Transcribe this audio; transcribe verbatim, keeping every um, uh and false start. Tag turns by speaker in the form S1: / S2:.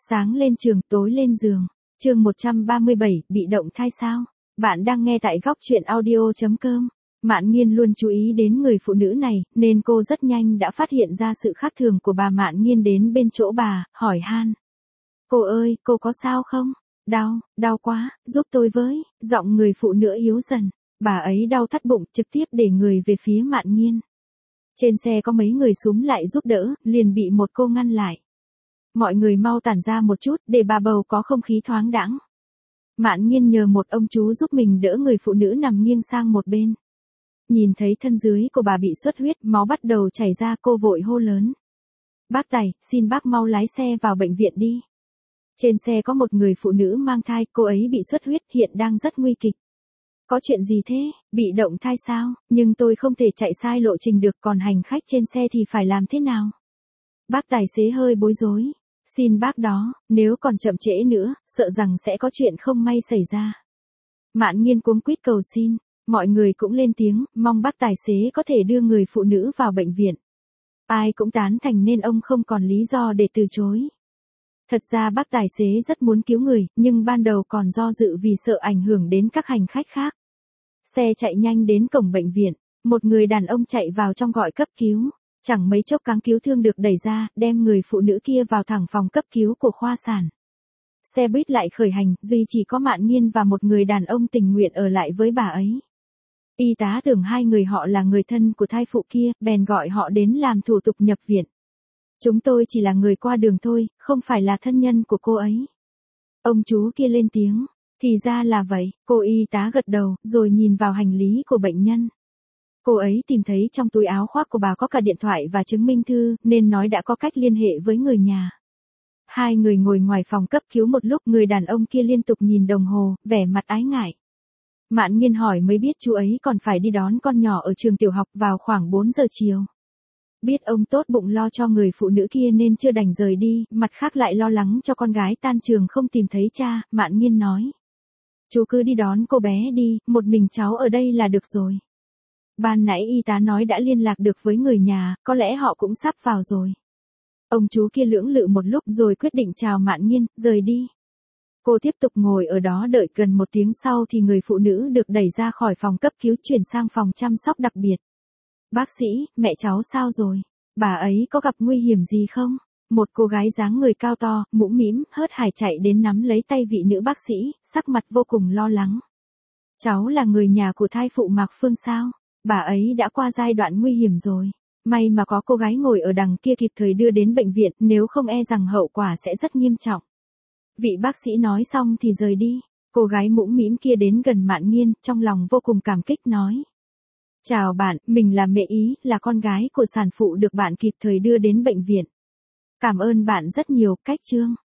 S1: Sáng lên trường, tối lên giường. Chương một trăm ba mươi bảy, bị động thai sao? Bạn đang nghe tại góc truyện audio chấm com. Mạn Nghiên luôn chú ý đến người phụ nữ này, nên cô rất nhanh đã phát hiện ra sự khác thường của bà. Mạn Nghiên đến bên chỗ bà, hỏi han. Cô ơi, cô có sao không? Đau, đau quá, giúp tôi với. Giọng người phụ nữ yếu dần. Bà ấy đau thắt bụng, trực tiếp để người về phía Mạn Nghiên. Trên xe có mấy người xúm lại giúp đỡ, liền bị một cô ngăn lại. Mọi người mau tản ra một chút, để bà bầu có không khí thoáng đãng. Mạn Nghiên nhờ một ông chú giúp mình đỡ người phụ nữ nằm nghiêng sang một bên. Nhìn thấy thân dưới của bà bị xuất huyết, máu bắt đầu chảy ra, cô vội hô lớn. Bác Tài, xin bác mau lái xe vào bệnh viện đi. Trên xe có một người phụ nữ mang thai, cô ấy bị xuất huyết, hiện đang rất nguy kịch. Có chuyện gì thế? Bị động thai sao? Nhưng tôi không thể chạy sai lộ trình được, còn hành khách trên xe thì phải làm thế nào? Bác tài xế hơi bối rối. Xin bác đó, nếu còn chậm trễ nữa, sợ rằng sẽ có chuyện không may xảy ra. Mạn Nghiên cuống quýt cầu xin, mọi người cũng lên tiếng, mong bác tài xế có thể đưa người phụ nữ vào bệnh viện. Ai cũng tán thành nên ông không còn lý do để từ chối. Thật ra bác tài xế rất muốn cứu người, nhưng ban đầu còn do dự vì sợ ảnh hưởng đến các hành khách khác. Xe chạy nhanh đến cổng bệnh viện, một người đàn ông chạy vào trong gọi cấp cứu. Chẳng mấy chốc cáng cứu thương được đẩy ra, đem người phụ nữ kia vào thẳng phòng cấp cứu của khoa sản. Xe buýt lại khởi hành, duy chỉ có Mạn Nghiên và một người đàn ông tình nguyện ở lại với bà ấy. Y tá tưởng hai người họ là người thân của thai phụ kia, bèn gọi họ đến làm thủ tục nhập viện. Chúng tôi chỉ là người qua đường thôi, không phải là thân nhân của cô ấy. Ông chú kia lên tiếng, thì ra là vậy, cô y tá gật đầu, rồi nhìn vào hành lý của bệnh nhân. Cô ấy tìm thấy trong túi áo khoác của bà có cả điện thoại và chứng minh thư, nên nói đã có cách liên hệ với người nhà. Hai người ngồi ngoài phòng cấp cứu một lúc, người đàn ông kia liên tục nhìn đồng hồ, vẻ mặt ái ngại. Mạn Nghiên hỏi mới biết chú ấy còn phải đi đón con nhỏ ở trường tiểu học vào khoảng bốn giờ chiều. Biết ông tốt bụng lo cho người phụ nữ kia nên chưa đành rời đi, mặt khác lại lo lắng cho con gái tan trường không tìm thấy cha, Mạn Nghiên nói. Chú cứ đi đón cô bé đi, một mình cháu ở đây là được rồi. Ban nãy y tá nói đã liên lạc được với người nhà, có lẽ họ cũng sắp vào rồi. Ông chú kia lưỡng lự một lúc rồi quyết định chào Mạn Nghiên, rời đi. Cô tiếp tục ngồi ở đó đợi, gần một tiếng sau thì người phụ nữ được đẩy ra khỏi phòng cấp cứu chuyển sang phòng chăm sóc đặc biệt. Bác sĩ, mẹ cháu sao rồi? Bà ấy có gặp nguy hiểm gì không? Một cô gái dáng người cao to, mũm mĩm, hớt hải chạy đến nắm lấy tay vị nữ bác sĩ, sắc mặt vô cùng lo lắng. Cháu là người nhà của thai phụ Mạc Phương sao? Bà ấy đã qua giai đoạn nguy hiểm rồi. May mà có cô gái ngồi ở đằng kia kịp thời đưa đến bệnh viện, nếu không e rằng hậu quả sẽ rất nghiêm trọng. Vị bác sĩ nói xong thì rời đi. Cô gái mũm mĩm kia đến gần Mạn Nghiên, trong lòng vô cùng cảm kích nói. Chào bạn, mình là Mẹ Ý, là con gái của sản phụ được bạn kịp thời đưa đến bệnh viện. Cảm ơn bạn rất nhiều, cách chương.